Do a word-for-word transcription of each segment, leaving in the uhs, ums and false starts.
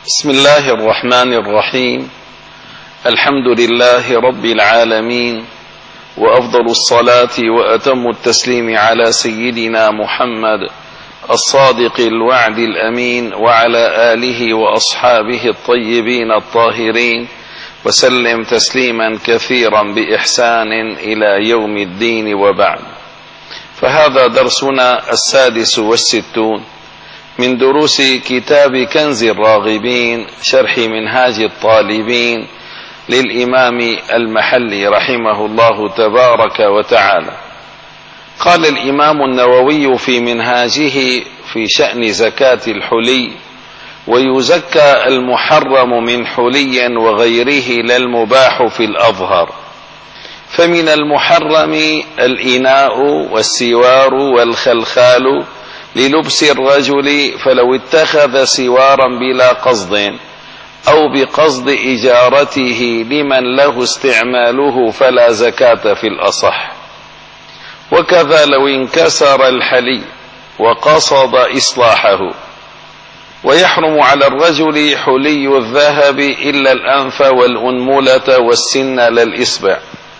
بسم الله الرحمن الرحيم. الحمد لله رب العالمين، وأفضل الصلاة وأتم التسليم على سيدنا محمد الصادق الوعد الأمين، وعلى آله وأصحابه الطيبين الطاهرين، وسلم تسليما كثيرا بإحسان إلى يوم الدين، وبعد. فهذا درسنا السادس والستون من دروس كتاب كنز الراغبين شرح منهاج الطالبين للإمام المحلي رحمه الله تبارك وتعالى. قال الإمام النووي في منهاجه في شأن زكاة الحلي: ويزكى المحرم من حلي وغيره لا المباح في الأظهر. فمن المحرم الإناء والسوار والخلخال للبس الرجل، فلو اتخذ سوارا بلا قصد أو بقصد إجارته لمن له استعماله فلا زكاة في الأصح. وكذا لو انكسر الحلي وقصد إصلاحه. ويحرم على الرجل حلي الذهب إلا الأنف والأنملة والسن لا الإصبع.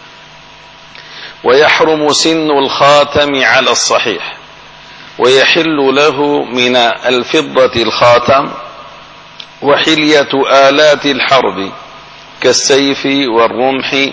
ويحرم سن الخاتم على الصحيح. ويحل له من الفضة الخاتم وحلية آلات الحرب كالسيف والرمح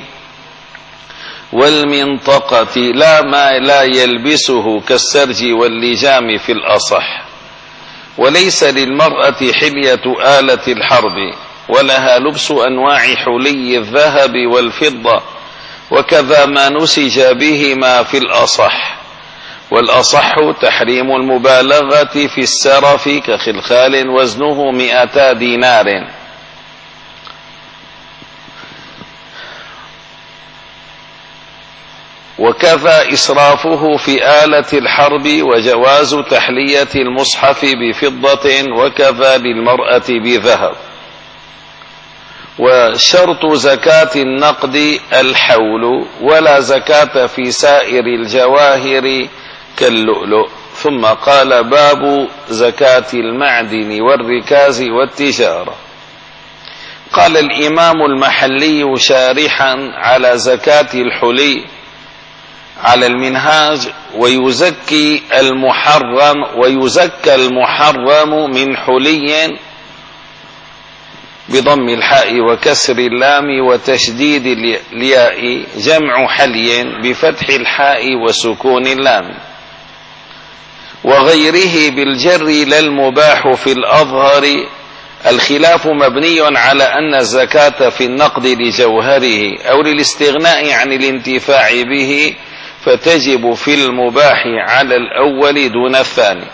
والمنطقة، لا ما لا يلبسه كالسرج واللجام في الأصح. وليس للمرأة حلية آلة الحرب، ولها لبس أنواع حلي الذهب والفضة، وكذا ما نسج بهما في الأصح. والأصح تحريم المبالغة في السرف كخلخال وزنه مئتا دينار. وكذا إسرافه في آلة الحرب، وجواز تحلية المصحف بفضة، وكذا للمرأة بذهب. وشرط زكاة النقد الحول، ولا زكاة في سائر الجواهر كاللؤلؤ. ثم قال: باب زكاة المعدن والركاز والتجارة. قال الإمام المحلي شارحا على زكاة الحلي على المنهاج: ويزكي المحرم ويزكى المحرم من حلي بضم الحاء وكسر اللام وتشديد الياء، جمع حلي بفتح الحاء وسكون اللام. وغيره بالجر لا المباح في الأظهر. الخلاف مبني على أن الزكاة في النقد لجوهره أو للاستغناء عن الانتفاع به، فتجب في المباح على الأول دون الثاني.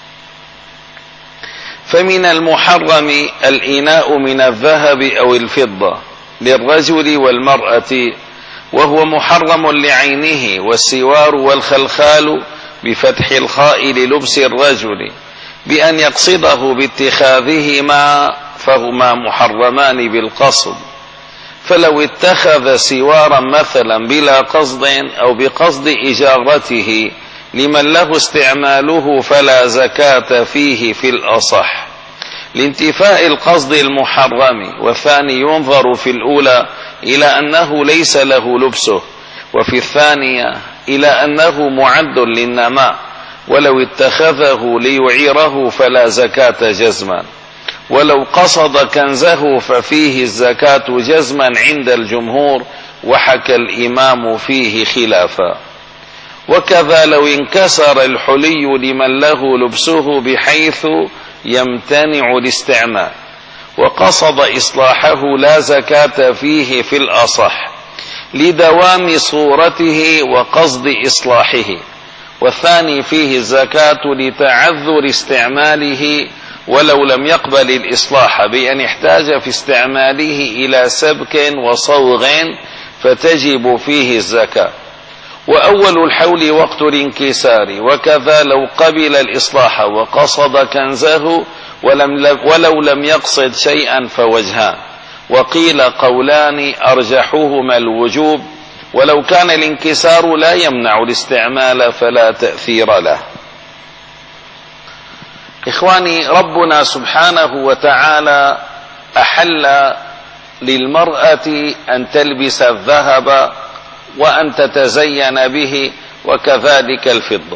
فمن المحرم الإناء من الذهب أو الفضة للرجل والمرأة، وهو محرم لعينه. والسوار والخلخال بفتح الخاء للبس الرجل بأن يقصده باتخاذهما، فهما محرمان بالقصد. فلو اتخذ سوارا مثلا بلا قصد أو بقصد إجارته لمن له استعماله فلا زكاة فيه في الأصح، لانتفاء القصد المحرم. والثاني ينظر في الأولى إلى أنه ليس له لبسه، وفي الثانية إلى أنه معد للنماء، ولو اتخذه ليعيره فلا زكاة جزما. ولو قصد كنزه ففيه الزكاة جزما عند الجمهور، وحكى الإمام فيه خلافا. وكذا لو انكسر الحلي لمن له لبسه بحيث يمتنع الاستعمال وقصد إصلاحه لا زكاة فيه في الأصح، لدوام صورته وقصد إصلاحه. والثاني فيه الزكاة لتعذر استعماله ولو لم يقبل الإصلاح، بأن احتاج في استعماله إلى سبك وصوغ، فتجب فيه الزكاة. وأول الحول وقت الانكسار. وكذا لو قبل الإصلاح وقصد كنزه ولم ولو لم يقصد شيئا فوجهان. وقيل قولان أرجحهما الوجوب، ولو كان الانكسار لا يمنع الاستعمال فلا تأثير له. إخواني، ربنا سبحانه وتعالى أحل للمرأة أن تلبس الذهب وأن تتزين به وكذلك الفضة،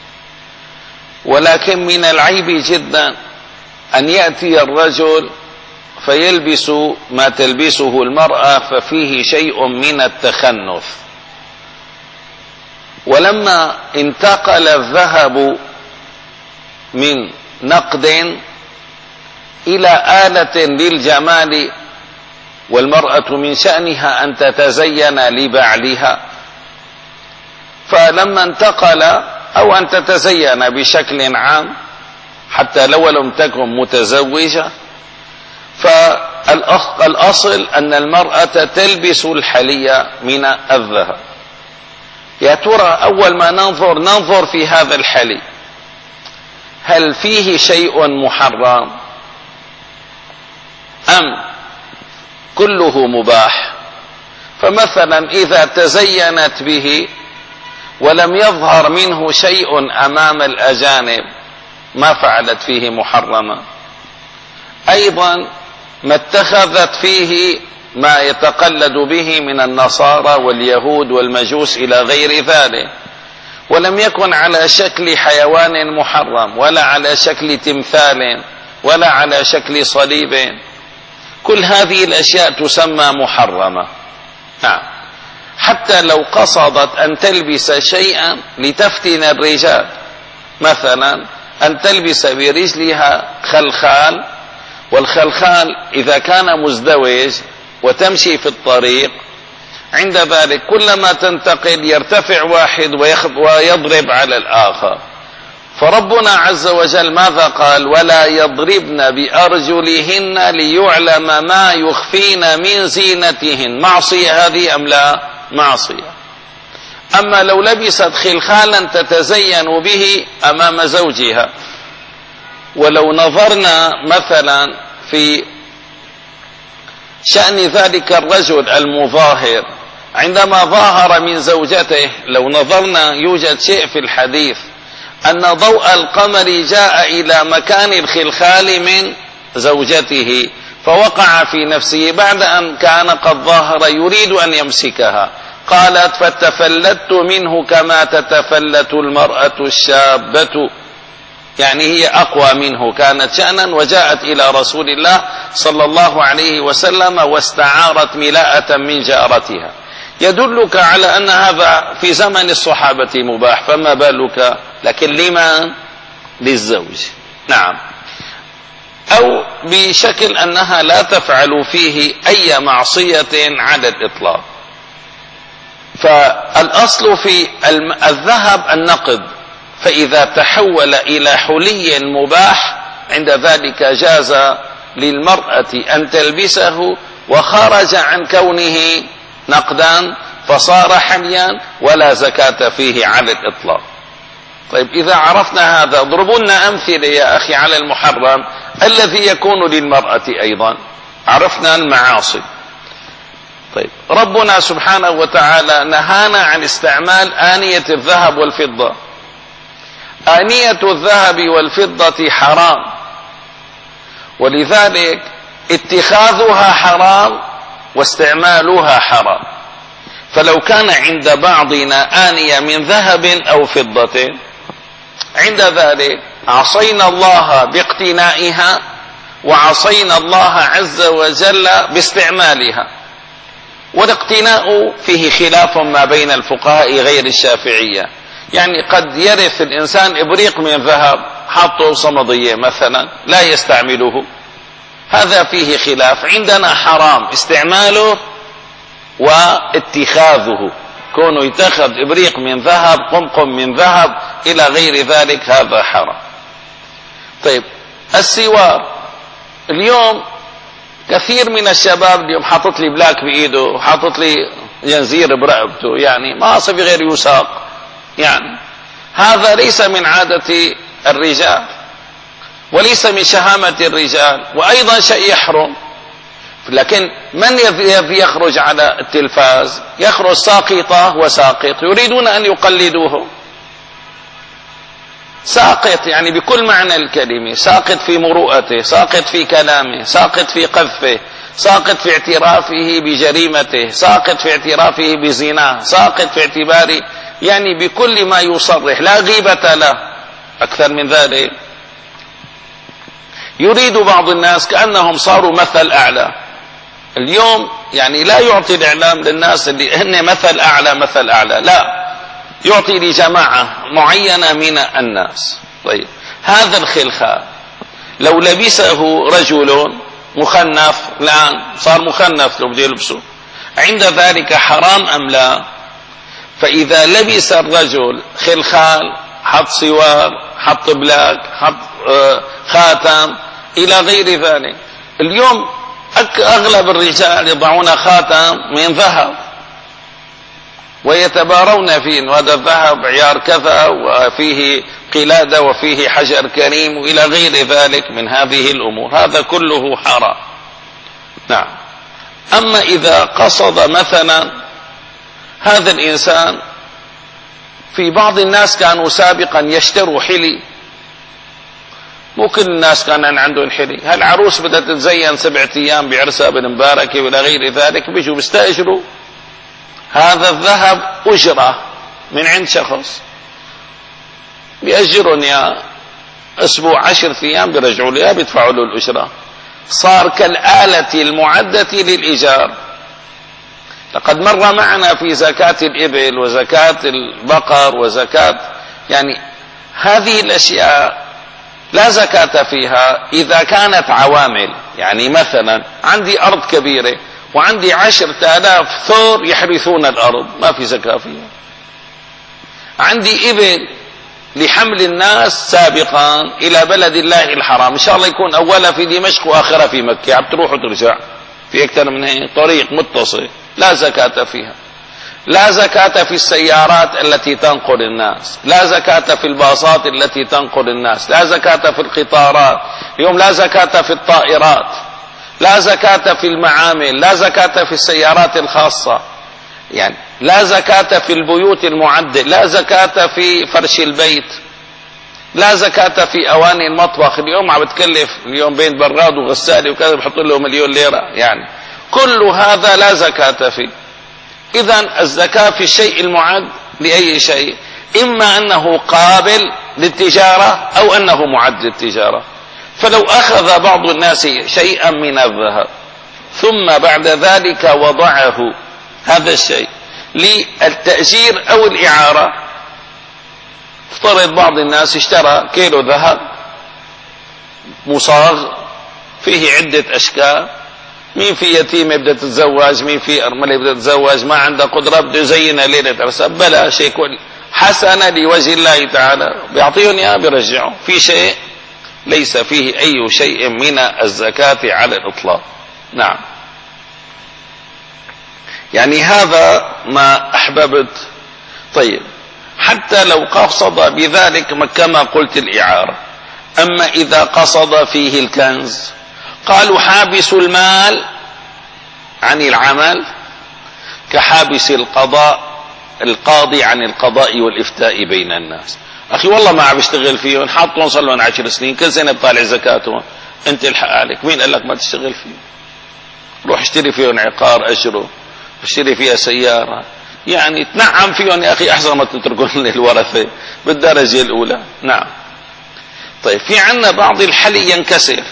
ولكن من العيب جدا أن يأتي الرجل فيلبس ما تلبسه المرأة ففيه شيء من التخنث. ولما انتقل الذهب من نقد إلى آلة للجمال، والمرأة من شأنها أن تتزين لبعلها، فلما انتقل أو أن تتزين بشكل عام حتى لو لم تكن متزوجة، فالأصل أن المرأة تلبس الحلي من الذهب. يا ترى أول ما ننظر ننظر في هذا الحلي هل فيه شيء محرم أم كله مباح؟ فمثلا إذا تزينت به ولم يظهر منه شيء أمام الأجانب ما فعلت فيه محرما. أيضا ما اتخذت فيه ما يتقلد به من النصارى واليهود والمجوس إلى غير ذلك، ولم يكن على شكل حيوان محرم ولا على شكل تمثال ولا على شكل صليب، كل هذه الأشياء تسمى محرمة. نعم، حتى لو قصدت أن تلبس شيئا لتفتن الرجال، مثلا أن تلبس برجلها خلخال، والخلخال إذا كان مزدوج وتمشي في الطريق عند ذلك كلما تنتقل يرتفع واحد ويضرب على الآخر. فربنا عز وجل ماذا قال؟ ولا يضربن بأرجلهن ليعلم ما يخفين من زينتهن. معصية هذه أم لا؟ معصية. أما لو لبست خلخالا تتزين به أمام زوجها، ولو نظرنا مثلا في شأن ذلك الرجل المظاهر عندما ظاهر من زوجته، لو نظرنا يوجد شيء في الحديث أن ضوء القمر جاء إلى مكان الخلخال من زوجته فوقع في نفسه بعد أن كان قد ظاهر يريد أن يمسكها، قالت فتفلت منه كما تتفلت المرأة الشابة، يعني هي أقوى منه كانت شأنا، وجاءت إلى رسول الله صلى الله عليه وسلم واستعارت ملاءة من جارتها. يدلك على أن هذا في زمن الصحابة مباح، فما بالك؟ لكن لمن؟ للزوج. نعم، أو بشكل أنها لا تفعل فيه أي معصية على الإطلاق. فالأصل في الذهب النقد، فإذا تحول إلى حلي مباح عند ذلك جاز للمرأة أن تلبسه وخرج عن كونه نقدا فصار حليا ولا زكاة فيه على الإطلاق. طيب إذا عرفنا هذا اضربوا لنا أمثلة يا أخي على المحرم الذي يكون للمرأة أيضا. عرفنا المعاصي. طيب ربنا سبحانه وتعالى نهانا عن استعمال آنية الذهب والفضة. آنية الذهب والفضة حرام، ولذلك اتخاذها حرام واستعمالها حرام. فلو كان عند بعضنا آنية من ذهب أو فضة عند ذلك عصينا الله باقتنائها وعصينا الله عز وجل باستعمالها. والاقتناء فيه خلاف ما بين الفقهاء غير الشافعية، يعني قد يرث الإنسان إبريق من ذهب حاطه صمدية مثلا لا يستعمله، هذا فيه خلاف. عندنا حرام استعماله واتخاذه، كونه يتخذ إبريق من ذهب، قمقم من ذهب إلى غير ذلك، هذا حرام. طيب السوار، اليوم كثير من الشباب اليوم حاطط لي بلاك بإيده وحاطط لي جنزير برقبته، يعني ما صبي غير يساق، يعني هذا ليس من عادة الرجال وليس من شهامة الرجال، وأيضا شيء يحرم. لكن من يخرج على التلفاز؟ يخرج ساقطة وساقط يريدون أن يقلدوه. ساقط يعني بكل معنى الكلمة، ساقط في مروءته، ساقط في كلامه، ساقط في قذفه، ساقط في اعترافه بجريمته، ساقط في اعترافه بزناه، ساقط في اعتباره يعني بكل ما يصرح، لا غيبة له. أكثر من ذلك، يريد بعض الناس كأنهم صاروا مثل أعلى اليوم، يعني لا يعطي الإعلام للناس اللي هن مثل أعلى مثل أعلى، لا، يعطي لجماعة معينة من الناس. طيب هذا الخلخال لو لبسه رجل مخنث، الآن صار مخنث لو بده يلبسه، عند ذلك حرام أم لا؟ فإذا لبس الرجل خلخال، حط سوار، حط بلاك، حط خاتم إلى غير ذلك. اليوم أغلب الرجال يضعون خاتم من ذهب ويتبارون فيه، وهذا الذهب عيار كذا وفيه قلادة وفيه حجر كريم وإلى غير ذلك من هذه الأمور، هذا كله حرام. نعم. أما إذا قصد مثلا هذا الإنسان، في بعض الناس كانوا سابقا يشتروا حلي، مو كل الناس كان عندهم حلي، هالعروس بدها تتزين سبعة أيام بعرسها بن مباركة وإلى غير ذلك، بيجوا بيستأجروا هذا الذهب أجرة من عند شخص، بيأجرون يا أسبوع عشر أيام بيرجعوا له بيدفعوا له الأجرة، صار كالآلة المعدة للإيجار. لقد مر معنا في زكاة الإبل وزكاة البقر وزكاة، يعني هذه الأشياء لا زكاة فيها إذا كانت عوامل. يعني مثلا عندي أرض كبيرة وعندي عشرة آلاف ثور يحرثون الأرض، ما في زكاة فيها. عندي إبل لحمل الناس سابقا إلى بلد الله الحرام، إن شاء الله يكون أولها في دمشق وآخرها في مكة، عم تروح وترجع في أكثر من هيك طريق متصل، لا زكاة فيها. لا زكاة في السيارات التي تنقل الناس، لا زكاة في الباصات التي تنقل الناس، لا زكاة في القطارات اليوم، لا زكاة في الطائرات، لا زكاة في المعامل، لا زكاة في السيارات الخاصة، يعني لا زكاة في البيوت المعدة، لا زكاة في فرش البيت، لا زكاة في أواني المطبخ. اليوم عم بتكلف اليوم بين براد وغسالة وكذا بحط له مليون ليرة، يعني كل هذا لا زكاة فيه. إذن الزكاة في الشيء المعد لأي شيء، إما أنه قابل للتجارة أو أنه معد للتجارة. فلو أخذ بعض الناس شيئا من الذهب ثم بعد ذلك وضعه هذا الشيء للتأجير أو الإعارة، افترض بعض الناس اشترى كيلو ذهب مصاغ فيه عدة أشكال، مين في يتيمة بدها تتزوج، مين في أرملة بدها تتزوج، ما عندها قدرة بده يزينها ليلة عرسها، بلا شيء كل حسنة لوجه الله تعالى بيعطيهم إياه بيرجعوا، في شيء ليس فيه أي شيء من الزكاة على الإطلاق. نعم. يعني هذا ما أحببت. طيب حتى لو قصد بذلك كما قلت الإعارة. أما إذا قصد فيه الكنز، قالوا حابس المال عن العمل كحابس القضاء القاضي عن القضاء والإفتاء بين الناس. أخي والله ما عم بشتغل فيهم، حاطهم صار لهم عشر سنين، كل سنة بطالع زكاتهم، أنت الحق عليك، مين قال لك ما تشتغل فيهم؟ روح اشتري فيهم عقار أجره، اشتري فيها سيارة، يعني تنعم فيهم يا أخي أحسن ما تتركون للورثة بالدرجة الأولى. نعم. طيب في عنا بعض الحلي ينكسر.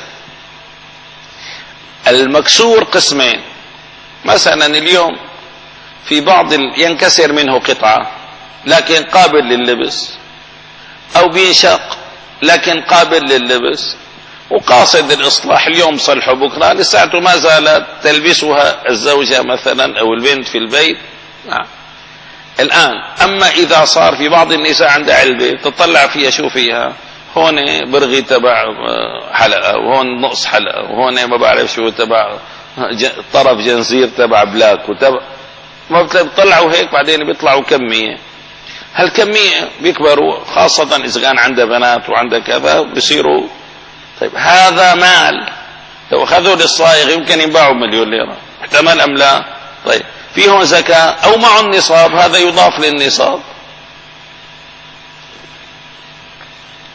المكسور قسمين، مثلا اليوم في بعض ينكسر منه قطعة لكن قابل لللبس، أو بينشق لكن قابل لللبس وقاصد الإصلاح، اليوم صلحه بكرة لساعته ما زالت تلبسها الزوجة مثلا أو البنت في البيت. نعم. الآن أما إذا صار في بعض النساء عندها علبة تطلع فيها شو فيها، هون برغي تبع حلقة، وهون نقص حلقة، وهون ما بعرف شو تبع طرف جنزير تبع بلاك، وتبع ما بتطلعوا هيك، بعدين بيطلعوا كمية، هالكمية بيكبروا، خاصة إذا كان عندها بنات وعندها كذا بيصيروا. طيب هذا مال لو أخذوا للصائغ يمكن ينباعوا مليون ليرة، احتمال أم لا؟ طيب فيهم زكاة أو معه النصاب، هذا يضاف للنصاب.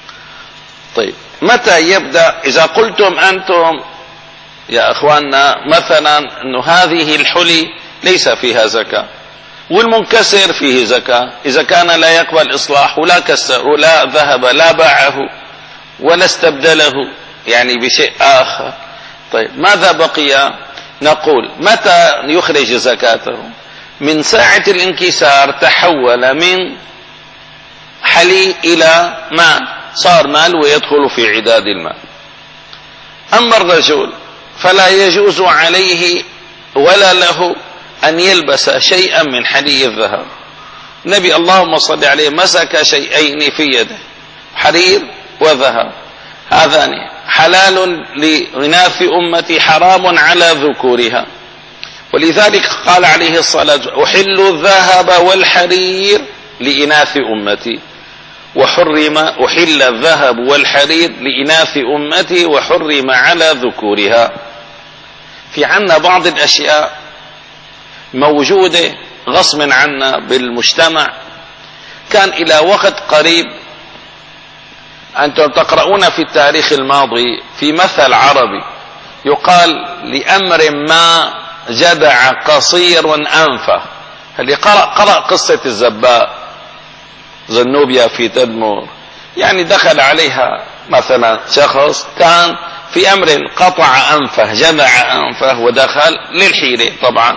طيب متى يبدأ؟ إذا قلتم أنتم يا أخواننا مثلا أنه هذه الحلي ليس فيها زكاة والمنكسر فيه زكاة، إذا كان لا يقبل إصلاح ولا كسر ولا ذهب لا باعه ولا استبدله يعني بشيء آخر، طيب ماذا بقي؟ نقول متى يخرج زكاته؟ من ساعة الانكسار تحول من حلي إلى مال، صار مال ويدخل في عداد المال. أما الرجل فلا يجوز عليه ولا له أن يلبس شيئا من حلي الذهب. النبي اللهم صل عليه مسك شيئين في يده، حرير وذهب، هذان حلال لإناث أمتي حرام على ذكورها، ولذلك قال عليه الصلاة أحل الذهب والحرير لإناث أمتي وحرم أحل الذهب والحرير لإناث أمتي وحرم على ذكورها. في عنا بعض الأشياء موجودة غصب عنا بالمجتمع، كان إلى وقت قريب أنتم تقرؤون في التاريخ الماضي في مثل عربي يقال لأمر ما جدع قصير أنفه. اللي قرأ, قرأ قصة الزباء زنوبيا في تدمر، يعني دخل عليها مثلا شخص كان في أمر قطع أنفه جدع أنفه ودخل للحيلة، طبعا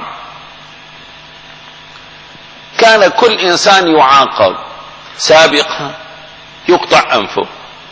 كان كل إنسان يعاقب سابقا يقطع أنفه،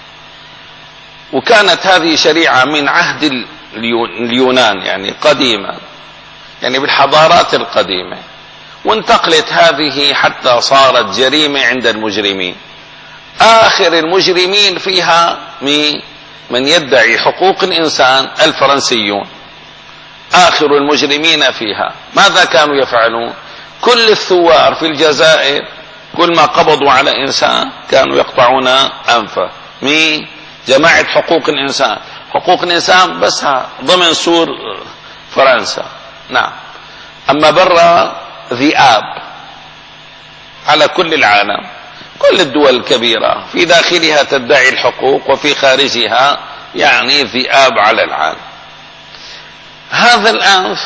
وكانت هذه شريعة من عهد اليونان يعني قديما، يعني بالحضارات القديمة، وانتقلت هذه حتى صارت جريمة عند المجرمين. آخر المجرمين فيها من يدعي حقوق الإنسان الفرنسيون، آخر المجرمين فيها. ماذا كانوا يفعلون؟ كل الثوار في الجزائر كل ما قبضوا على إنسان كانوا يقطعون أنفه. مين؟ جماعة حقوق الإنسان، حقوق الإنسان بس ضمن سور فرنسا، نعم. أما برا ذئاب على كل العالم، كل الدول الكبيرة في داخلها تدعي الحقوق وفي خارجها يعني ذئاب على العالم. هذا الأنف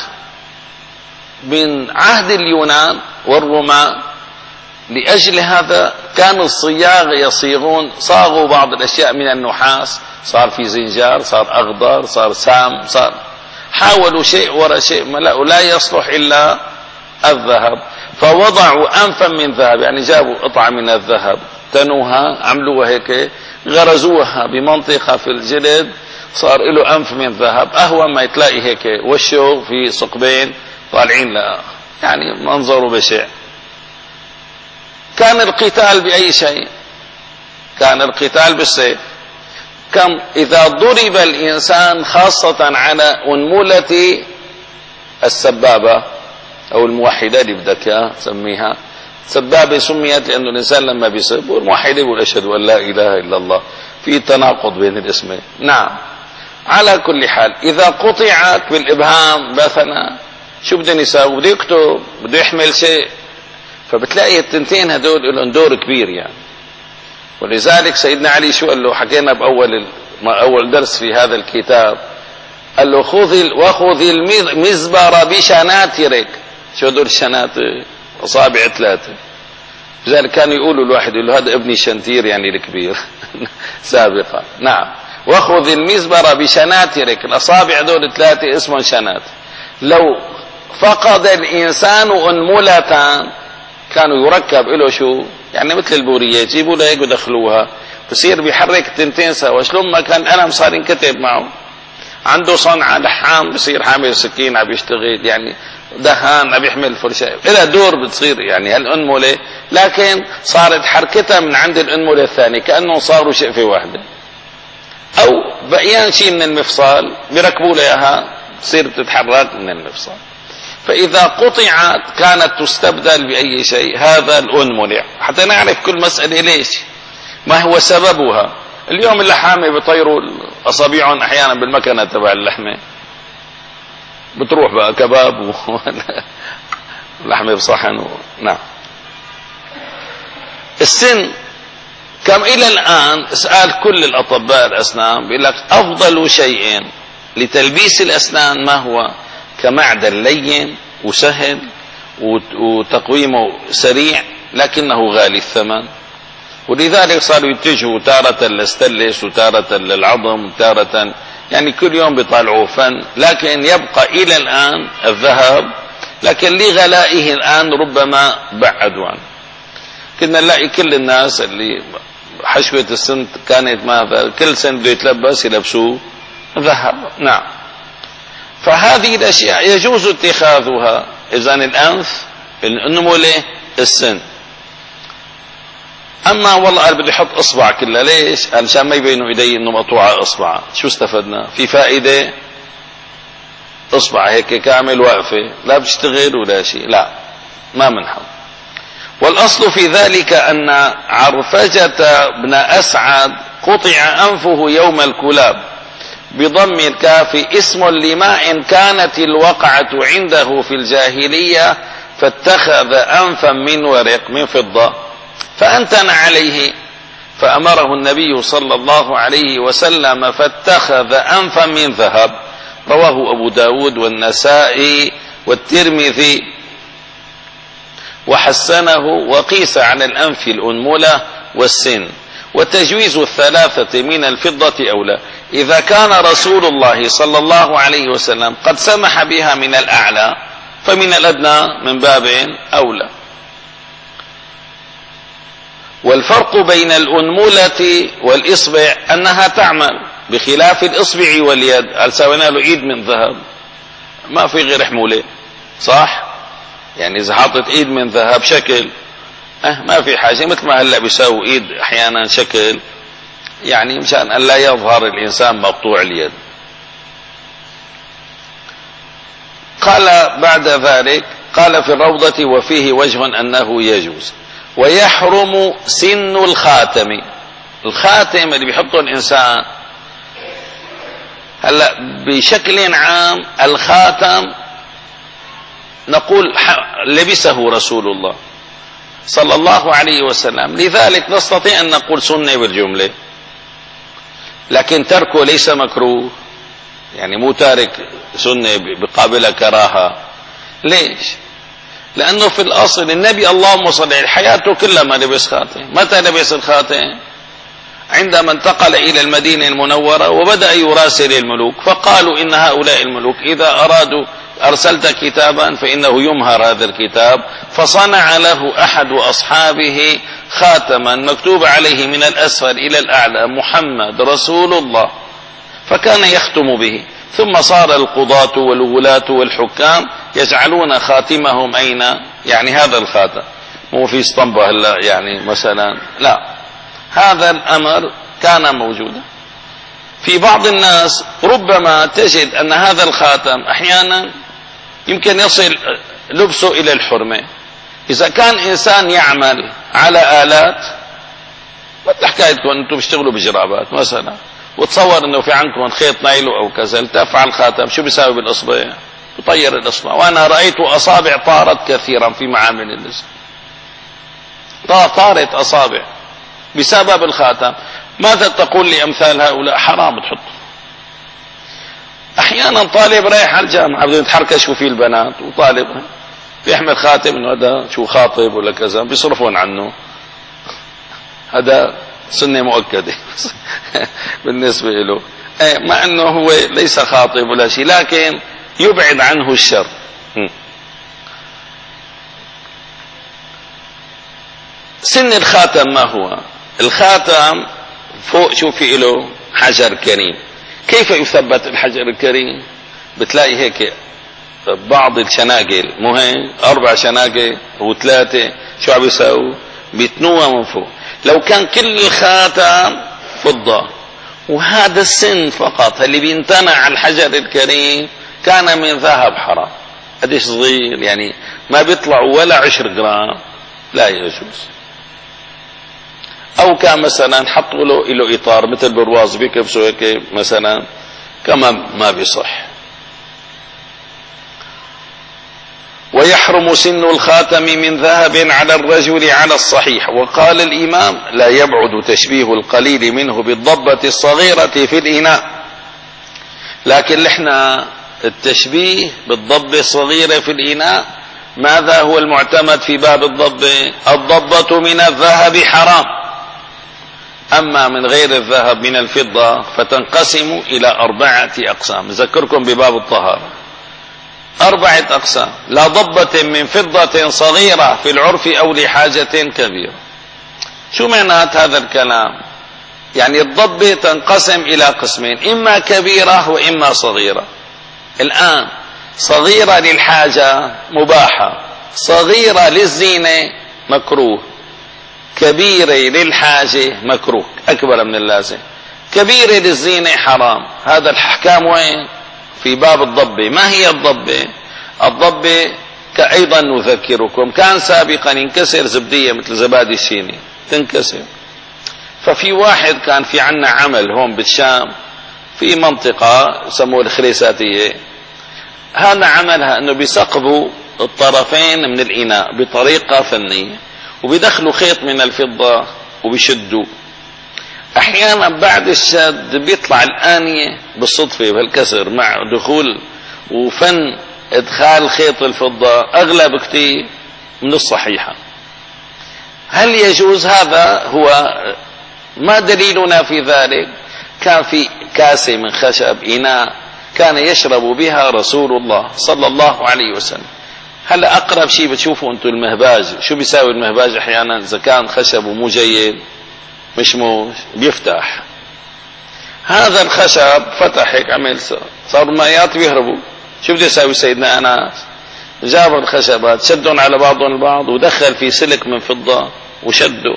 من عهد اليونان والرومان، لأجل هذا كان الصياغ يصيغون صاغوا بعض الأشياء من النحاس، صار في زنجار، صار أخضر، صار سام، صار حاولوا شيء وراء شيء ملأوا لا يصلح إلا الذهب، فوضعوا أنفا من ذهب، يعني جابوا قطعة من الذهب تنوها عملوها هيك غرزوها بمنطقة في الجلد، صار له أنف من ذهب، أهون ما تلاقي هيك وشه في ثقبين طالعين لا، يعني منظره بشع. كان القتال بأي شيء؟ كان القتال بالسيف. كم إذا ضرب الإنسان خاصة على أنملة السبابة أو الموحدة اللي بدك سميها سبابة، سميت لأنه الإنسان لما بيسب، والموحدة يقول أشهد أن لا إله إلا الله، في تناقض بين الاسمين. نعم، على كل حال إذا قطعت بالإبهام مثلا شو بدنا يساوي؟ بده يكتب، بده يحمل شيء، فبتلاقي التنتين هدول لهم دور كبير يعني. ولذلك سيدنا علي شو قال له؟ حكينا بأول أول درس في هذا الكتاب، قال له خذ وخذ المزبر بشناترك. شو دول الشناتر؟ أصابع ثلاثة. لذلك كانوا يقولوا الواحد يقول له هذا ابني شنتير يعني الكبير سابقا. نعم، وخذ المزبر بشناترك، الأصابع دول ثلاثة اسمهم شنات. لو فقد الإنسان أنملتان كانوا يركب له شو يعني مثل البورية، يجيبوا له هيك ودخلوها، بصير بيحرك التنتين سوا. شلون ما كان ألم صار ينكتب معه. عنده صنعة لحام بصير حامل سكين عم يشتغل، يعني دهان عم يحمل فرشة، إلى دور بتصير يعني هالأنملة، لكن صارت حركتها من عند الأنملة الثانية كأنه صاروا شقفة واحدة. أو بقيان شيء من المفصل بيركبوا لها تصير بتتحرك من المفصل. فإذا قطعت كانت تستبدل بأي شيء، هذا الأنملة، حتى نعرف كل مسألة ليش، ما هو سببها. اليوم اللحامة بيطيروا أصابعهم أحيانا بالمكنة تبع اللحمة، بتروح بقى كباب ولحمة بصحن و... نعم. السن كم إلى الآن اسأل كل الأطباء الأسنان بيقول لك أفضل شيء لتلبيس الأسنان ما هو؟ كمعدن لين وسهل وتقويمه سريع لكنه غالي الثمن، ولذلك صاروا يتجهوا تارة للستلس وتارة للعظم وتارة، يعني كل يوم بيطالعوا فن، لكن يبقى إلى الآن الذهب، لكن لغلائه الآن ربما بعدوا عنه. كنا نلاقي كل الناس اللي حشوة السن كانت ماذا كل سن بده يتلبس يلبسوه ذهب. نعم، فهذه الأشياء يجوز اتخاذها. إذن الأنف، الأنملة، السن. أما والله قال بدي أحط إصبع كلها، ليش؟ علشان ما يبينوا إيدي إنه مقطوعة إصبع. شو استفدنا؟ في فائدة؟ إصبع هيك كامل واقفة لا بتشتغل ولا شيء، لا ما منحط. والأصل في ذلك أن عرفجة بن أسعد قطع أنفه يوم الكلاب بضم الكاف اسم لماء كانت الوقعة عنده في الجاهلية فاتخذ أنفا من ورق من فضة فأنتن عليه فأمره النبي صلى الله عليه وسلم فاتخذ أنفا من ذهب. رواه أبو داود والنسائي والترمذي وحسنه، وقيس على الأنف الأنملة والسن، وتجويز الثلاثة من الفضة أولى إذا كان رسول الله صلى الله عليه وسلم قد سمح بها من الأعلى، فمن الأدنى من باب أولى. والفرق بين الأنملة والإصبع أنها تعمل بخلاف الإصبع واليد. هل سوينا له إيد من ذهب؟ ما في غير حمولة، صح؟ يعني إذا حاطت إيد من ذهب شكل أه ما في حاجة، مثل ما هلا بيساوي إيد أحيانا شكل، يعني مشان أن لا يظهر الإنسان مقطوع اليد. قال بعد ذلك قال في الروضة وفيه وجه أنه يجوز. ويحرم سن الخاتم. الخاتم اللي بيحطه الإنسان هلا بشكل عام، الخاتم نقول لبسه رسول الله صلى الله عليه وسلم، لذلك نستطيع أن نقول سنة بالجملة، لكن تركه ليس مكروه، يعني مو تارك سنة بقابل كراهة. ليش؟ لأنه في الأصل النبي اللهم صل عليه حياته كلها ما لبس خاتم. متى لبس الخاتم؟ عندما انتقل إلى المدينة المنورة وبدأ يراسل الملوك، فقالوا إن هؤلاء الملوك إذا أرادوا أرسلت كتابا فإنه يمهر هذا الكتاب، فصنع له أحد أصحابه خاتما مكتوب عليه من الأسفل إلى الأعلى محمد رسول الله، فكان يختم به. ثم صار القضاة والولاة والحكام يجعلون خاتمهم أين؟ يعني هذا الخاتم، مو في اسطنبة هلا يعني مثلا، لا، هذا الأمر كان موجودا. في بعض الناس ربما تجد أن هذا الخاتم أحيانا يمكن يصل لبسه إلى الحرمة. إذا كان إنسان يعمل على آلات، مثل حكايتكم أنتم بتشتغلوا بجرابات مثلا، وتصور أنه في عندكم خيط نايلو أو كذا، التف على الخاتم، شو بيساوي بالإصبع؟ يطير الإصبع. وأنا رأيت أصابع طارت كثيرا في معامل النساء، طارت أصابع بسبب الخاتم. ماذا تقول لأمثال هؤلاء؟ حرام تحط. أحيانا طالب رايح على الجامعة بده يتحركشوا فيه البنات، وطالب بيحمل خاتم إنه هذا شو خاطب ولا كذا، بيصرفون عنه. هذا سنة مؤكدة بالنسبة له، مع أنه هو ليس خاطب ولا شيء، لكن يبعد عنه الشر. سن الخاتم ما هو؟ الخاتم فوق شو في له؟ حجر كريم. كيف يثبت الحجر الكريم؟ بتلاقي هيك بعض الشناقل، مو هيك أربع شناقل وثلاثة، شو عم بيساووا؟ بيتنوها من فوق. لو كان كل الخاتم فضة وهذا السن فقط اللي بينتنع على الحجر الكريم كان من ذهب، حرام. قديش صغير يعني ما بيطلع ولا عشر جرام، لا يجوز. أو كان مثلا حطوا له له إطار مثل برواز بيكبسوا هيك مثلا، كما ما بيصح. ويحرم سن الخاتم من ذهب على الرجل على الصحيح. وقال الإمام: لا يبعد تشبيه القليل منه بالضبة الصغيرة في الإناء. لكن احنا التشبيه بالضبة الصغيرة في الإناء ماذا هو المعتمد في باب الضبة؟ الضبة من الذهب حرام، أما من غير الذهب من الفضة فتنقسم إلى أربعة أقسام. نذكركم بباب الطهارة أربعة أقسام: لا ضبة من فضة صغيرة في العرف أو لحاجة كبيرة. شو معنات هذا الكلام؟ يعني الضبة تنقسم إلى قسمين: إما كبيرة وإما صغيرة. الآن صغيرة للحاجة مباحة، صغيرة للزينة مكروه، كبيرة للحاجة مكروه أكبر من اللازم، كبيرة للزينة حرام. هذا الأحكام وين؟ في باب الضبة. ما هي الضبة؟ الضبة أيضا نذكركم كان سابقا ينكسر زبدية مثل زبادي الشيني تنكسر. ففي واحد كان في عنا عمل هون بالشام في منطقة يسموها الخريساتية، هذا عملها انه بيثقبوا الطرفين من الإناء بطريقة فنية وبيدخلوا خيط من الفضة وبيشدوا. احيانا بعد الشد بيطلع الآنية بالصدفة بهالكسر مع دخول وفن ادخال خيط الفضة اغلى بكتير من الصحيحة. هل يجوز هذا؟ هو ما دليلنا في ذلك؟ كان في كاسة من خشب إناء كان يشرب بها رسول الله صلى الله عليه وسلم. هلا أقرب شيء بتشوفوا أنتم المهباج. شو بيساوي المهباج أحيانا إذا كان خشب ومو جيد مشموش بيفتح. هذا الخشب فتح هيك عمل صار الميات بيهربوا. شو بده يساوي سيدنا أنس؟ جاب الخشبات شدهم على بعضهم البعض ودخل في سلك من فضة وشدوا.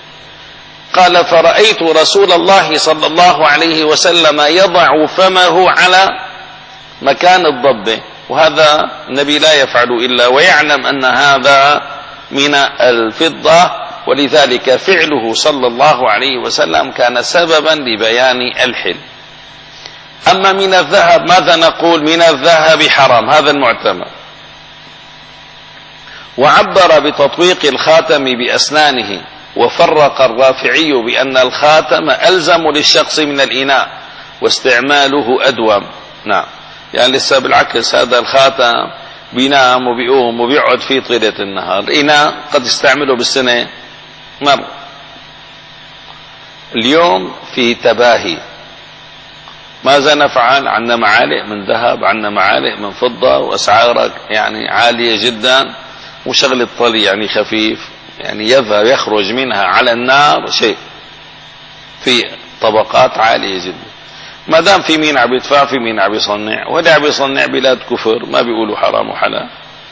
قال: فرأيت رسول الله صلى الله عليه وسلم يضع فمه على مكان الضبة، وهذا النبي لا يفعل إلا ويعلم أن هذا من الفضة، ولذلك فعله صلى الله عليه وسلم كان سببا لبيان الحل. أما من الذهب ماذا نقول؟ من الذهب حرام، هذا المعتمد. وعبر بتطويق الخاتم بأسنانه، وفرق الرافعي بأن الخاتم ألزم للشخص من الإناء واستعماله أدوم. نعم، يعني لسه بالعكس هذا الخاتم بينام وبيقوم وبيقعد فيه طيلة النهار. الإناء قد يستعمله بالسنة مرة. اليوم في تباهي، ماذا نفعل؟ عندنا معالق من ذهب، عندنا معالق من فضة، وأسعارها يعني عالية جدا، وشغل الطلي يعني خفيف، يعني يذهب يخرج منها على النار شيء في طبقات عالية جدا. ما دام في مين عم يدفع في مين عم يصنع، ولا عم يصنع بلاد كفر ما بيقولوا حرام وحلال.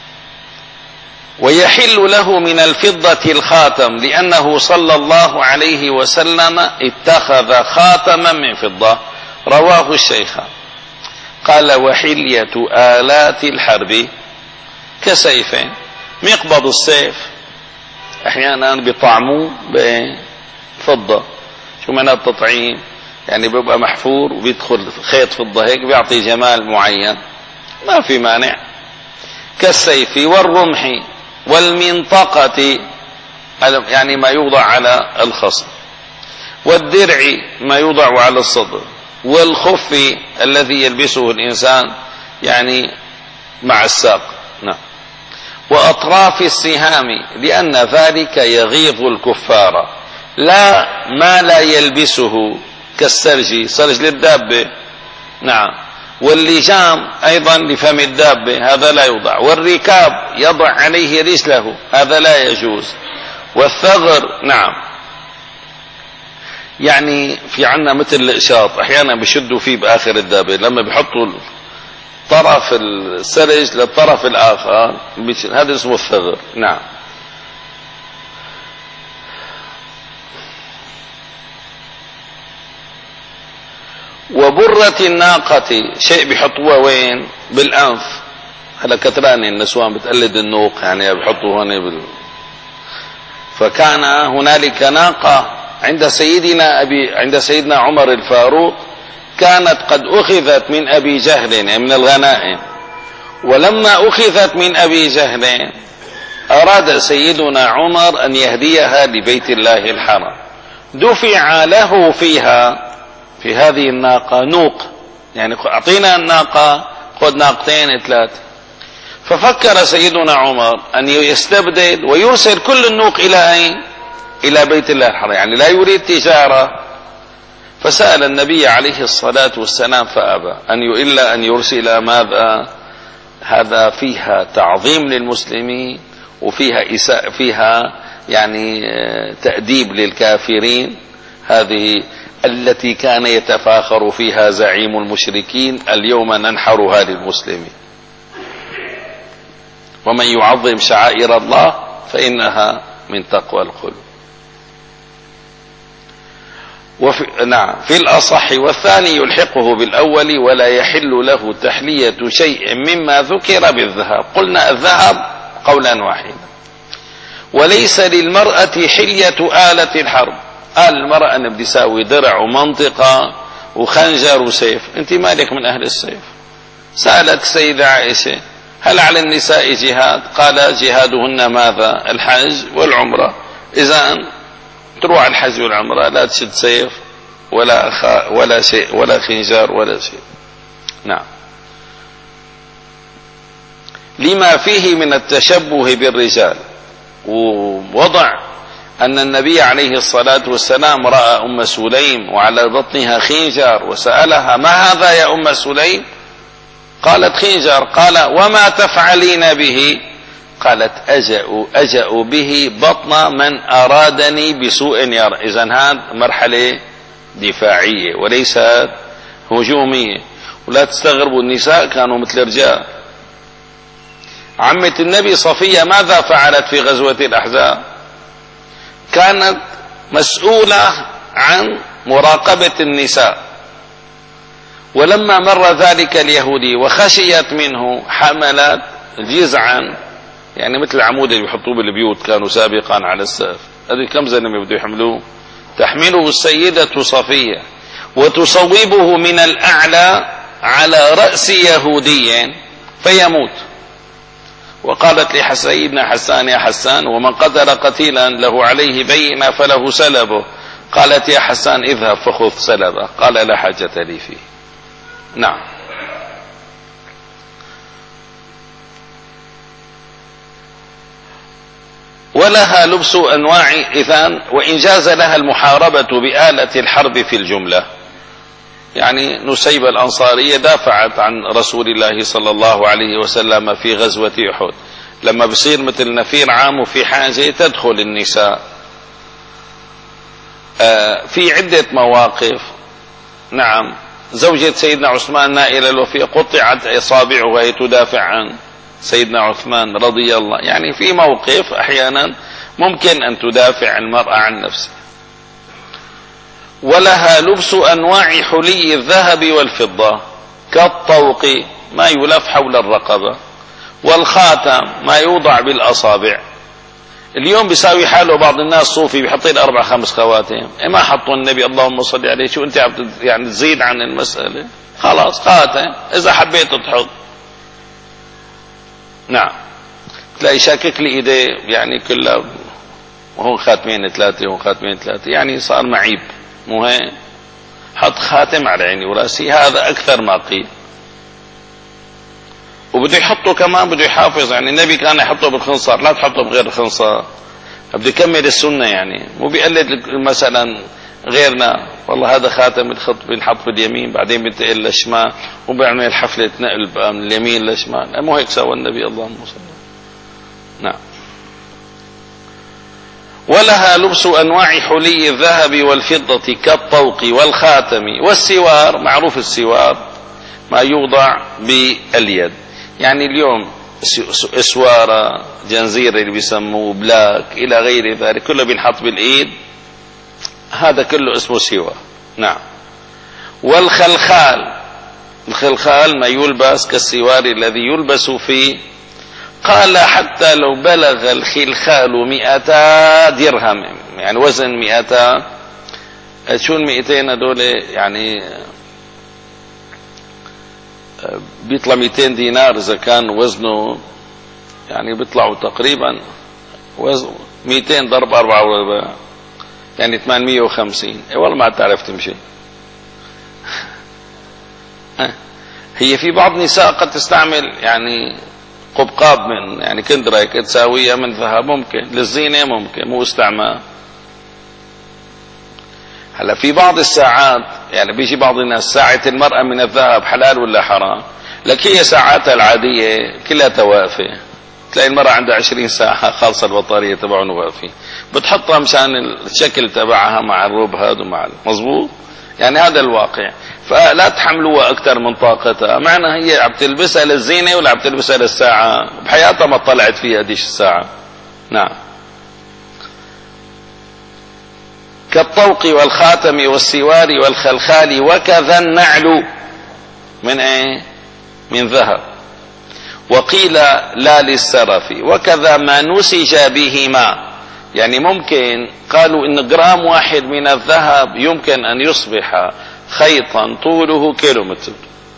ويحل له من الفضة الخاتم لأنه صلى الله عليه وسلم اتخذ خاتما من فضة، رواه الشيخان. قال: وحلية آلات الحرب كسيفين. مقبض السيف احيانا بيطعموه بفضة. شو معنى التطعيم؟ يعني بيبقى محفور وبيدخل خيط فضة هيك بيعطي جمال معين، ما في مانع. كالسيف والرمح والمنطقة، يعني ما يوضع على الخصر، والدرع ما يوضع على الصدر، والخف الذي يلبسه الإنسان يعني مع الساق. نعم. وأطراف السهام لأن ذلك يغيظ الكفار، لا ما لا يلبسه كالسرج، سرج للدابة. نعم. واللجام أيضا لفم الدابة، هذا لا يوضع. والركاب يضع عليه رجله، هذا لا يجوز. والثغر نعم، يعني في عنا مثل الإقشاط أحيانا بيشدوا فيه بآخر الدابة، لما بيحطوا طرف السرج للطرف الآخر هذا اسمه الثغر. نعم. وبرة الناقة شيء بيحطوها وين؟ بالأنف. هلا كتراني النسوان بتقلد النوق، يعني بيحطوا هون بال... فكان هنالك ناقة عند سيدنا أبي عند سيدنا عمر الفاروق، كانت قد أخذت من أبي جهل من الغنائم، ولما أخذت من أبي جهل أراد سيدنا عمر أن يهديها لبيت الله الحرام، دفع له فيها في هذه الناقة نوق، يعني أعطينا الناقة خذ ناقتين ثلاث. ففكر سيدنا عمر أن يستبدل ويرسل كل النوق إلى أين؟ إلى بيت الله الحرام، يعني لا يريد تجارة. فسأل النبي عليه الصلاة والسلام فأبى أن إلا أن يرسل ماذا؟ هذا فيها تعظيم للمسلمين، وفيها إساءة، فيها يعني تأديب للكافرين، هذه التي كان يتفاخر فيها زعيم المشركين: اليوم ننحرها للمسلمين. ومن يعظم شعائر الله فإنها من تقوى القلوب. وفي نعم في الأصح والثاني يلحقه بالأول، ولا يحل له تحلية شيء مما ذكر بالذهب. قلنا الذهب قولا واحدا. وليس للمرأة حلية آلة الحرب. قال المرأة أنا بدي ساوي درع ومنطقة وخنجر وسيف، أنت مالك من أهل السيف؟ سألت السيدة عائشة: هل على النساء جهاد؟ قال: جهادهن ماذا؟ الحج والعمرة. إذا تروح الحج والعمرة، لا تشد سيف ولا خ... ولا شيء ولا خنجر ولا شيء. نعم. لما فيه من التشبه بالرجال. ووضع أن النبي عليه الصلاة والسلام رأى أم سليم وعلى بطنها خنجر، وسألها: ما هذا يا أم سليم؟ قالت: خنجر. قال: وما تفعلين به؟ قالت: أجأ, أجأ به بطن من أرادني بسوء يرى. إذن هذا مرحلة دفاعية وليست هجومية. ولا تستغربوا، النساء كانوا مثل الرجال. عمة النبي صفية ماذا فعلت في غزوة الأحزاب؟ كانت مسؤولة عن مراقبة النساء، ولما مر ذلك اليهودي وخشيت منه حملت جزعا، يعني مثل العمود اللي بيحطوه بالبيوت كانوا سابقا على السقف، هذه كم زلمة بده يحملوه؟ تحمله السيدة صفية وتصوبه من الأعلى على رأس يهودي فيموت. وقالت لسيدنا حسان: يا حسان، ومن قتل قتيلا له عليه بينة فله سلبه. قالت: يا حسان اذهب فخذ سلبه. قال: لا حاجة لي فيه. نعم. ولها لبس أنواع إذان، وإن جاز لها المحاربة بآلة الحرب في الجملة. يعني نسيبة الأنصارية دافعت عن رسول الله صلى الله عليه وسلم في غزوة أحد، لما بصير مثل نفير عام وفي حاجة تدخل النساء. آه في عدة مواقف. نعم. زوجة سيدنا عثمان نائلة الوفية قطعت إصابعها تدافع عن سيدنا عثمان رضي الله. يعني في موقف أحيانا ممكن أن تدافع المرأة عن نفسها. ولها لبس أنواع حلي الذهب والفضة كالطوق ما يلف حول الرقبة، والخاتم ما يوضع بالأصابع. اليوم بيساوي حاله بعض الناس صوفي بيحطين أربع خمس خواتم، ما حطوا النبي اللهم صل عليه. شو أنت عم يعني تزيد عن المسألة؟ خلاص خاتم إذا حبيت تحط. نعم. تلاقي شاكك لي إيديه يعني كلها، وهون خاتمين ثلاثة وهون خاتمين ثلاثة، يعني صار معيب. مو هيك؟ حط خاتم على عيني وراسي، هذا أكثر ما قيل. وبده يحطه كمان، بده يحافظ. يعني النبي كان يحطه بالخنصر، لا تحطه بغير الخنصر. بده يكمل السنة، يعني مو بيقلد مثلا غيرنا. والله هذا خاتم الخط بينحط باليمين بعدين بينتقل للشمال وبيعمل حفلة نقل من اليمين للشمال. مو هيك سوى النبي اللهم صل. نعم. ولها لبس أنواع حلي الذهب والفضة كالطوق والخاتم والسوار. معروف السوار ما يوضع باليد، يعني اليوم اسوارة، جنزير اللي بيسموه بلاك إلى غير ذلك، كله بينحط بالإيد، هذا كله اسمه سوار. نعم. والخلخال، الخلخال ما يلبس كالسوار الذي يلبس فيه. قال: حتى لو بلغ الخلخال مئتا درهم، يعني وزن مئتا. شو المئتين هذول؟ يعني بيطلع مئتين دينار إذا كان وزنه يعني بيطلعوا تقريبا وزن مئتين ضرب أربعة وربع يعني ثمانمئة وخمسين. اي والله ما تعرف تمشي. هي في بعض النساء قد تستعمل يعني قبقاب من يعني كندرة هيك تساويها من ذهب، ممكن للزينة، ممكن مو استعمال. هلا في بعض الساعات يعني بيجي بعض الناس ساعة المرأة من الذهب حلال ولا حرام؟ لك هي ساعاتها العادية كلها توافة، تلاقي المرأة عندها عشرين ساعة خالصة البطارية تبعهم واقفة، بتحطها مشان الشكل تبعها مع الروب هذا ومع مظبوط. يعني هذا الواقع، فلا تحملوها أكثر من طاقتها. معنى هي عم تلبسها للزينة ولا عم تلبسها للساعة؟ بحياتها ما طلعت فيها ديش الساعة. نعم. كالطوق والخاتم والسوار والخلخال وكذا النعل من ايه؟ من ذهب. وقيل لا للسرف وكذا ما نسج بهما، يعني ممكن قالوا ان جرام واحد من الذهب يمكن ان يصبح خيطا طوله كيلومتر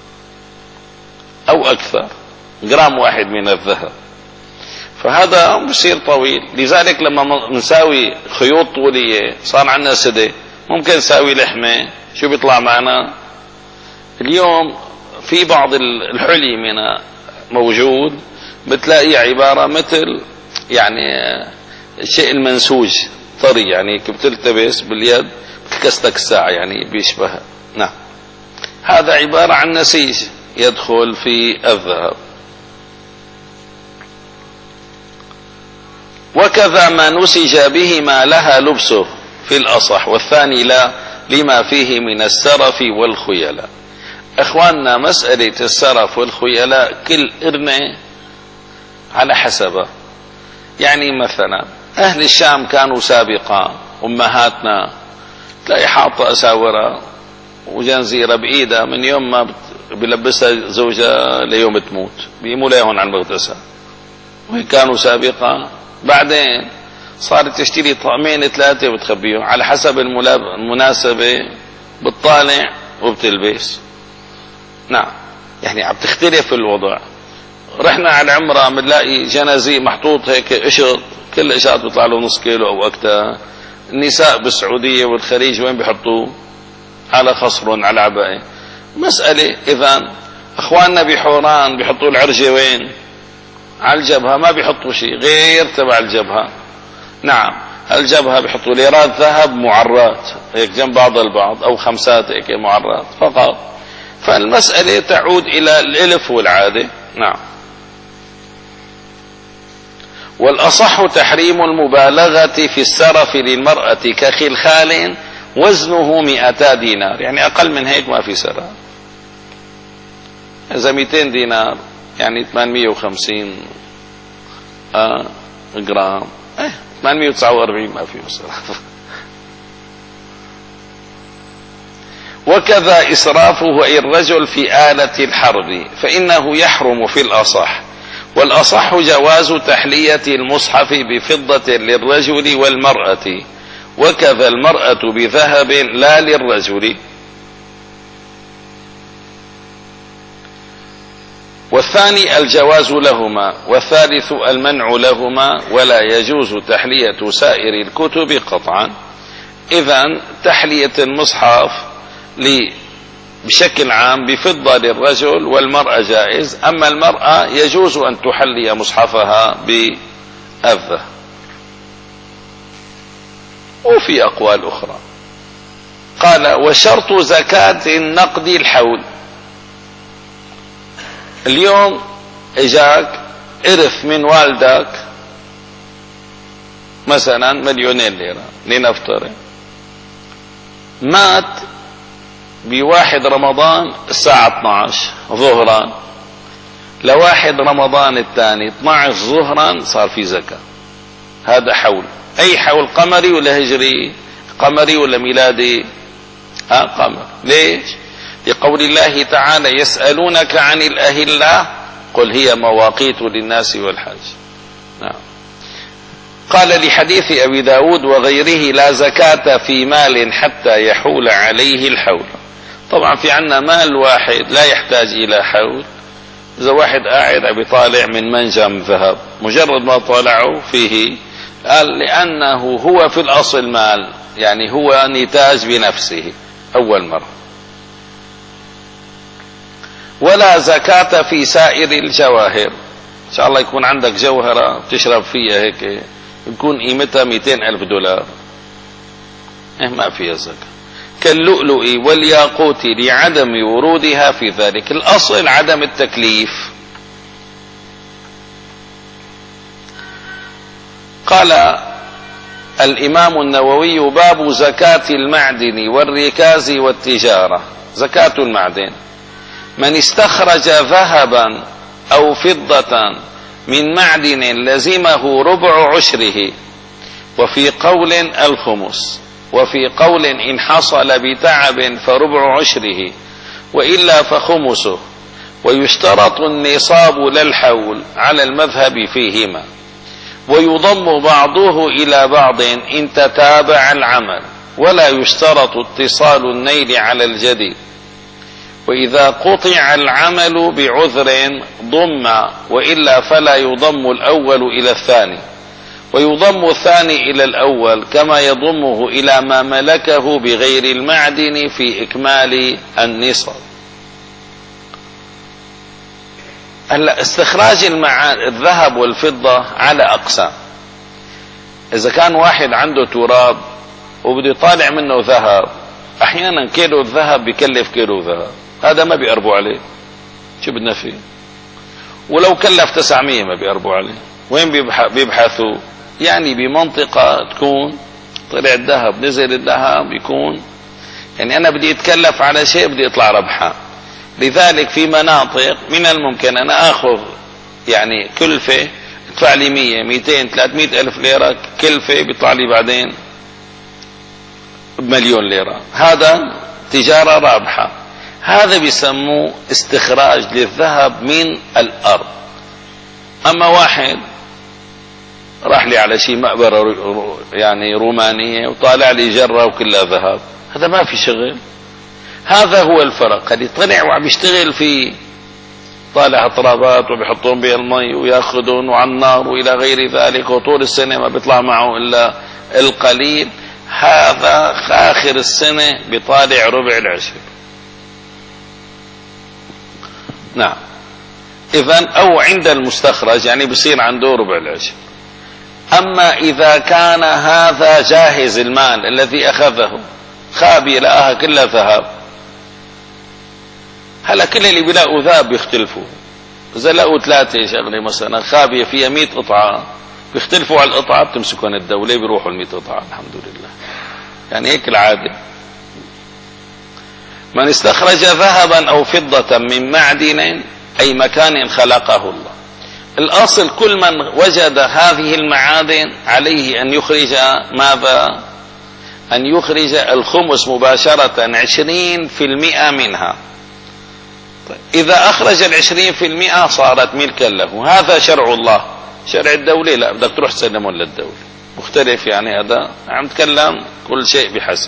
او اكثر، جرام واحد من الذهب، فهذا بصير طويل. لذلك لما نساوي خيوط طولية صار عندنا سدة، ممكن نساوي لحمة، شو بيطلع معنا؟ اليوم في بعض الحلي منها موجود بتلاقي عبارة مثل يعني الشيء المنسوج طري، يعني بتلتبس باليد بتكستك الساعة يعني بيشبه. نعم. هذا عبارة عن نسيج يدخل في الذهب. وكذا ما نسج بهما لها لبسه في الأصح، والثاني لا لما فيه من السرف والخيلاء. اخواننا مسألة السرف والخيلاء كل إرنة على حسبه. يعني مثلا أهل الشام كانوا سابقا، أمهاتنا تلاقي حاطة أساورة وجنزيرة بإيدها من يوم ما بلبسها زوجها ليوم تموت، بيموا ليهون عن مغتسل، وهي كانوا سابقا. بعدين صارت تشتري طقمين ثلاثة وتخبيهم على حسب المناسبة، بتطالع وبتلبس. نعم. يعني عم تختلف الوضع. رحنا على العمرة بنلاقي جنازي محطوط هيك قشط، كل قشط بيطلع له نص كيلو او اكثر. النساء بالسعودية والخليج وين بيحطوه؟ على خصر، على عباية. مسألة اذا اخواننا بحوران بيحطوا العرجة وين؟ على الجبهة، ما بيحطوا شيء غير تبع الجبهة. نعم. الجبهة بيحطوا ليرات ذهب معرات هيك جنب بعض البعض، او خمسات هيك معرات فقط. فالمسألة تعود الى الالف والعادة. نعم. والأصح تحريم المبالغة في السرف للمرأة كخلخال وزنه مئتا دينار، يعني أقل من هيك ما في سرف. إذا مئتين دينار يعني ثمانمئة وخمسين آه جرام، اه ثمانمئة وتسعة وأربعين ما في سرف. وكذا إسرافه أي الرجل في آلة الحرب فإنه يحرم في الأصح. والأصح جواز تحلية المصحف بفضة للرجل والمرأة، وكذا المرأة بذهب لا للرجل. والثاني الجواز لهما، والثالث المنع لهما، ولا يجوز تحلية سائر الكتب قطعا. إذن تحلية المصحف بشكل عام بفضة للرجل والمرأة جائز، أما المرأة يجوز أن تحلي مصحفها بالذهب. وفي أقوال أخرى قال: وشرط زكاة النقد الحول. اليوم اجاك إرث من والدك مثلا مليونين ليرة لنفترض، مات بواحد رمضان الساعة اثنعش ظهرا، لواحد رمضان الثاني اثنعش ظهرا صار في زكاة. هذا حول. أي حول؟ قمري ولا هجري؟ قمري ولا ميلادي؟ ها قمر. ليش؟ لقول الله تعالى: يسألونك عن الأهلة قل هي مواقيت للناس والحج. نعم. قال لحديث أبي داود وغيره: لا زكاة في مال حتى يحول عليه الحول. طبعا في عنا مال واحد لا يحتاج إلى حول. إذا واحد قاعد عم يطالع من منجم ذهب، مجرد ما طالعه فيه قال لأنه هو في الأصل مال، يعني هو نتاج بنفسه أول مرة. ولا زكاة في سائر الجواهر. إن شاء الله يكون عندك جوهرة تشرب فيها هيك يكون قيمتها مئتين ألف دولار، إيه ما فيها زكاة. كاللؤلؤ والياقوت لعدم ورودها في ذلك. الأصل عدم التكليف. قال الإمام النووي: باب زكاة المعدن والركاز والتجارة. زكاة المعدن: من استخرج ذهبا أو فضة من معدن لزمه ربع عشره، وفي قول الخمس، وفي قول إن حصل بتعب فربع عشره، وإلا فخمسه. ويشترط النصاب لا الحول على المذهب فيهما، ويضم بعضه إلى بعض إن تتابع العمل، ولا يشترط اتصال النيل على الجديد. وإذا قطع العمل بعذر ضم، وإلا فلا يضم الأول إلى الثاني، ويضم الثاني إلى الأول كما يضمه إلى ما ملكه بغير المعدن في إكمال النصاب. هلا استخراج الذهب والفضة على أقسام. إذا كان واحد عنده تراب وبده يطالع منه ذهب، أحيانا كيلو الذهب بيكلف كيلو ذهب، هذا ما بيقربوا عليه، شو بدنا فيه؟ ولو كلف تسعمية ما بيقربوا عليه. وين بيبحثوا؟ يعني بمنطقة تكون طلع الذهب، نزل الذهب، يكون يعني أنا بدي أتكلف على شيء بدي يطلع ربحا. لذلك في مناطق من الممكن أنا أخذ يعني كلفة يدفع لي مية ميتين ثلاثمية ألف ليرة كلفة، بيطلع لي بعدين بمليون ليرة. هذا تجارة رابحة. هذا بيسموه استخراج للذهب من الأرض. أما واحد راح لي على شيء مقبرة يعني رومانية وطالع لي جرة وكلها ذهب، هذا ما في شغل. هذا هو الفرق. اللي طلع وعم يشتغل فيه طالع اطرابات وبيحطون بها المي وياخذون وعلى النار والى غير ذلك، وطول السنة ما بيطلع معه الا القليل، هذا اخر السنة بيطالع ربع العشر. نعم. اذا او عند المستخرج يعني بصير عنده ربع العشر. اما اذا كان هذا جاهز المال الذي اخذه خابي لقاها كلها ذهب، هلا كل اللي بيلاقوا ذهب بيختلفوا. اذا لقوا ثلاثة شغلة مثلا خابية فيها مئة قطعة بيختلفوا على القطعة، بتمسكون الدولة بيروحوا المئة قطعة. الحمد لله، يعني هيك العادة. من استخرج ذهبا او فضة من معدن اي مكان خلقه الله. الاصل كل من وجد هذه المعادن عليه ان يخرج ماذا؟ أن يخرج الخمس مباشرة عشرين في المئة منها. طيب إذا أخرج العشرين في المئة صارت ملكا له. هذا شرع الله. شرع الدولة لا، بدك تروح تسلمون للدولة، مختلف. يعني هذا عم تكلم كل شيء بحسب.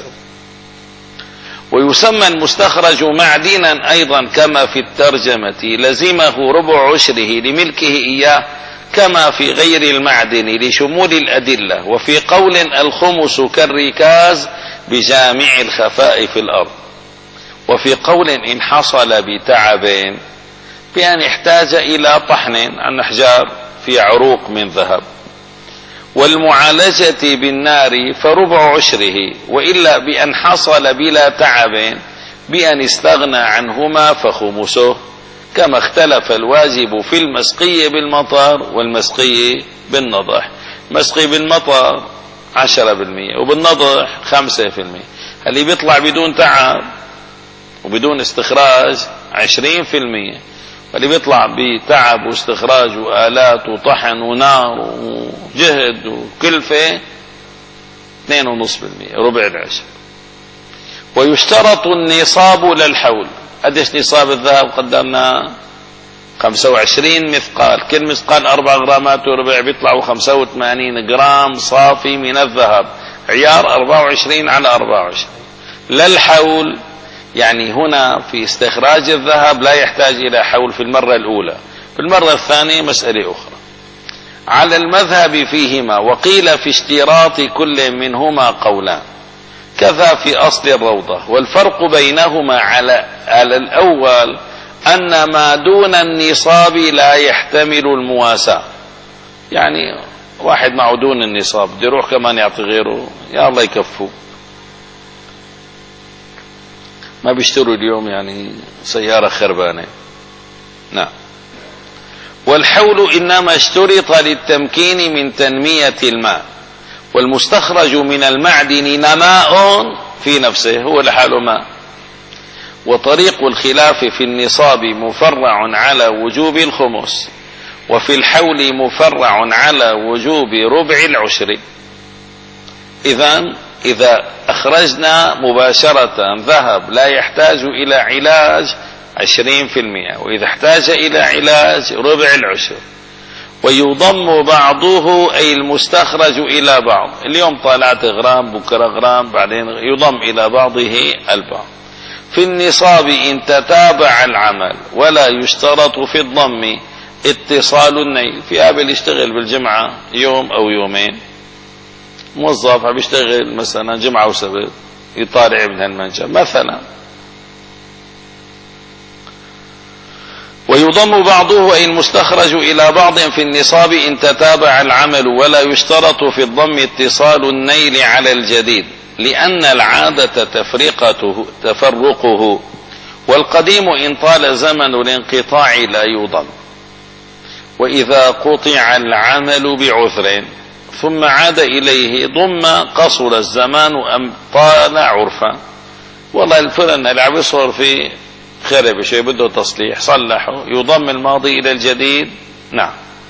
ويسمى المستخرج معدنا أيضا كما في الترجمة لزمه ربع عشره لملكه إياه، كما في غير المعدن لشمول الأدلة. وفي قول الخمس كالركاز بجامع الخفاء في الأرض. وفي قول إن حصل بتعب بأن احتاج إلى طحن عن أحجار في عروق من ذهب والمعالجة بالنار فربع عشره، وإلا بأن حصل بلا تعب بأن استغنى عنهما فخمسه، كما اختلف الواجب في المسقي بالمطر والمسقي بالنضح. مسقي بالمطر عشرة بالمئة وبالنضح خمسة في المئة. اللي بيطلع بدون تعب وبدون استخراج عشرين في المئة، واللي بيطلع بتعب واستخراج وآلات وطحن ونار وجهد وكلفة اثنين ونصف بالمئة، ربع العشر. ويشترط النصاب للحول. قديش نصاب الذهب قدرنا؟ خمسة وعشرين مثقال. كل مثقال أربع غرامات وربع بيطلعوا خمسة وثمانين جرام صافي من الذهب، عيار أربعة وعشرين على أربعة وعشرين. للحول يعني هنا في استخراج الذهب لا يحتاج إلى حول في المرة الأولى، في المرة الثانية مسألة أخرى. على المذهب فيهما، وقيل في اشتراط كل منهما قولان، كذا في أصل الروضة. والفرق بينهما على, على الأول أن ما دون النصاب لا يحتمل المواساة، يعني واحد معه دون النصاب بده يروح كمان يعطي غيره، يا الله يكفوا، ما بيشتروا اليوم يعني سيارة خربانة. نعم. والحول إنما اشترط للتمكين من تنمية الماء، والمستخرج من المعدن نماء في نفسه هو لحاله ماء. وطريق الخلاف في النصاب مفرع على وجوب الخمس، وفي الحول مفرع على وجوب ربع العشر. إذن إذا أخرجنا مباشرة ذهب لا يحتاج إلى علاج عشرين في المئة، وإذا احتاج إلى علاج ربع العشر. ويضم بعضه أي المستخرج إلى بعض، اليوم طالعت غرام بكرة غرام بعدين يضم إلى بعضه البعض. في النصاب إن تتابع العمل ولا يشترط في الضم اتصال النيل. في قابل يشتغل بالجمعة يوم أو يومين، موظف عم يشتغل مثلا جمعة وسبت يطالع من هالمنشأ مثلا. ويضم بعضه أي المستخرج إلى بعض في النصاب إن تتابع العمل ولا يشترط في الضم اتصال النيل على الجديد، لأن العادة تفرقته تفرقه، والقديم إن طال زمن الانقطاع لا يضم. وإذا قطع العمل بعذر ثم عاد إليه ضم قصر الزمان أم طال عرفا. والله الفرن اللي عم يصور فيه خرب شيء بده تصليح صلحه، يضم الماضي إلى الجديد. نعم.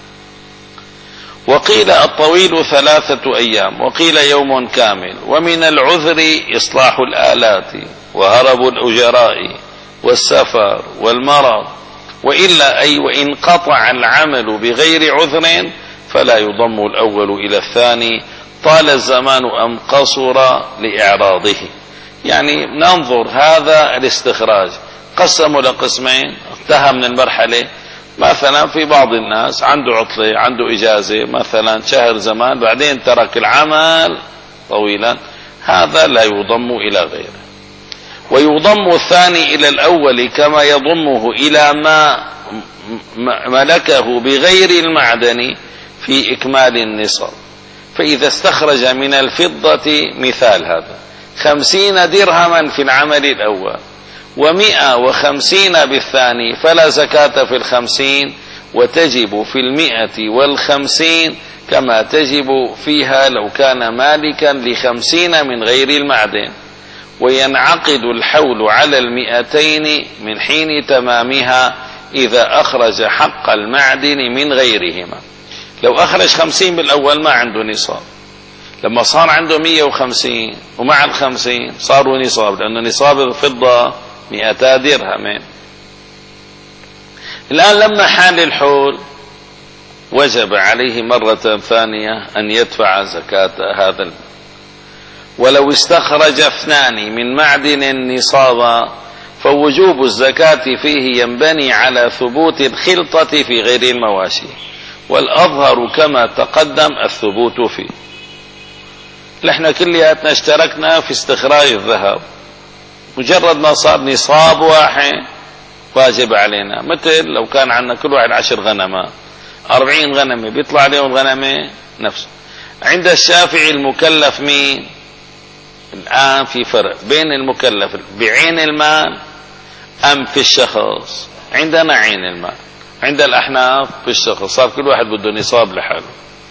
وقيل الطويل ثلاثة أيام، وقيل يوم كامل. ومن العذر إصلاح الآلات وهرب الأجراء والسفر والمرض، وإلا أي وإن قطع العمل بغير عذر فلا يضم الأول إلى الثاني طال الزمان أم قصر لإعراضه. يعني ننظر هذا الاستخراج قسموا لقسمين، انتهى من المرحلة. مثلا في بعض الناس عنده عطلة عنده إجازة مثلا شهر زمان بعدين ترك العمل طويلا، هذا لا يضم إلى غيره. ويضم الثاني إلى الأول كما يضمه إلى ما ملكه بغير المعدن في إكمال النصاب. فإذا استخرج من الفضة مثال هذا خمسين درهما في العمل الأول ومئة وخمسين بالثاني فلا زكاة في الخمسين، وتجب في المئة والخمسين كما تجب فيها لو كان مالكا لخمسين من غير المعدن. وينعقد الحول على المئتين من حين تمامها إذا أخرج حق المعدن من غيرهما. لو أخرج خمسين بالأول ما عنده نصاب، لما صار عنده مئة وخمسين ومع الخمسين صاروا نصاب، لأن نصاب الفضة مئتا درهمين. الآن لما حال الحول وجب عليه مرة ثانية أن يدفع زكاة هذا المال. ولو استخرج اثنان من معدن نصابا فوجوب الزكاة فيه ينبني على ثبوت الخلطة في غير المواشي، والأظهر كما تقدم الثبوت فيه. نحن كلياتنا اشتركنا في استخراج الذهب، مجرد ما صار نصاب واحد واجب علينا. مثل لو كان عندنا كل واحد عشر غنمات أربعين غنمة بيطلع عليهم غنمة نفسه. عند الشافعي المكلف مين؟ الآن في فرق بين المكلف بعين المال أم في الشخص. عندنا عين المال، عند الأحناف في الشخص. صار كل واحد بده نصاب لحاله.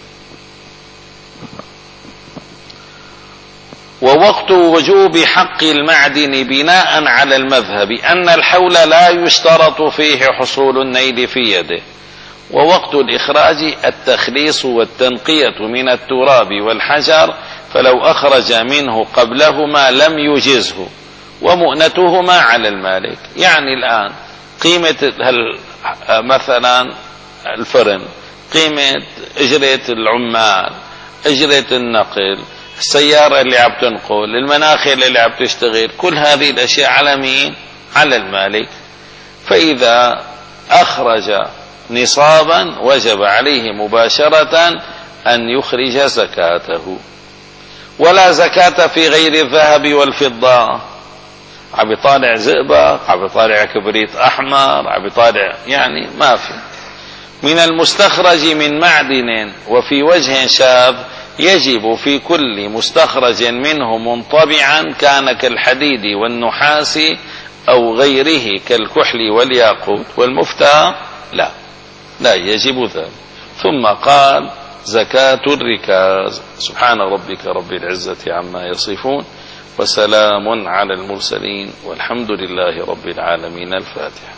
ووقت وجوب حق المعدن بناء على المذهب أن الحول لا يشترط فيه حصول النيل في يده. ووقت الإخراج التخليص والتنقية من التراب والحجر، فلو أخرج منه قبلهما لم يجزه، ومؤنتهما على المالك. يعني الآن قيمة مثلا الفرن، قيمة أجرة العمال، أجرة النقل، السيارة اللي عم تنقل، المناخل اللي عم تشتغل، كل هذه الأشياء على مين؟ على المالك. فإذا أخرج نصابا وجب عليه مباشرة أن يخرج زكاته. ولا زكاة في غير الذهب والفضة، عم يطالع زئبق، عم يطالع كبريت أحمر، عم يطالع، يعني ما في. من المستخرج من معدن وفي وجه شاذ يجب في كل مستخرج منه منطبعا كان كالحديد والنحاس أو غيره كالكحل والياقوت والمفتى لا لا يجب ذلك. ثم قال زكاة الركاز. سبحان ربك رب العزة عما يصفون وسلام على المرسلين والحمد لله رب العالمين. الفاتحة.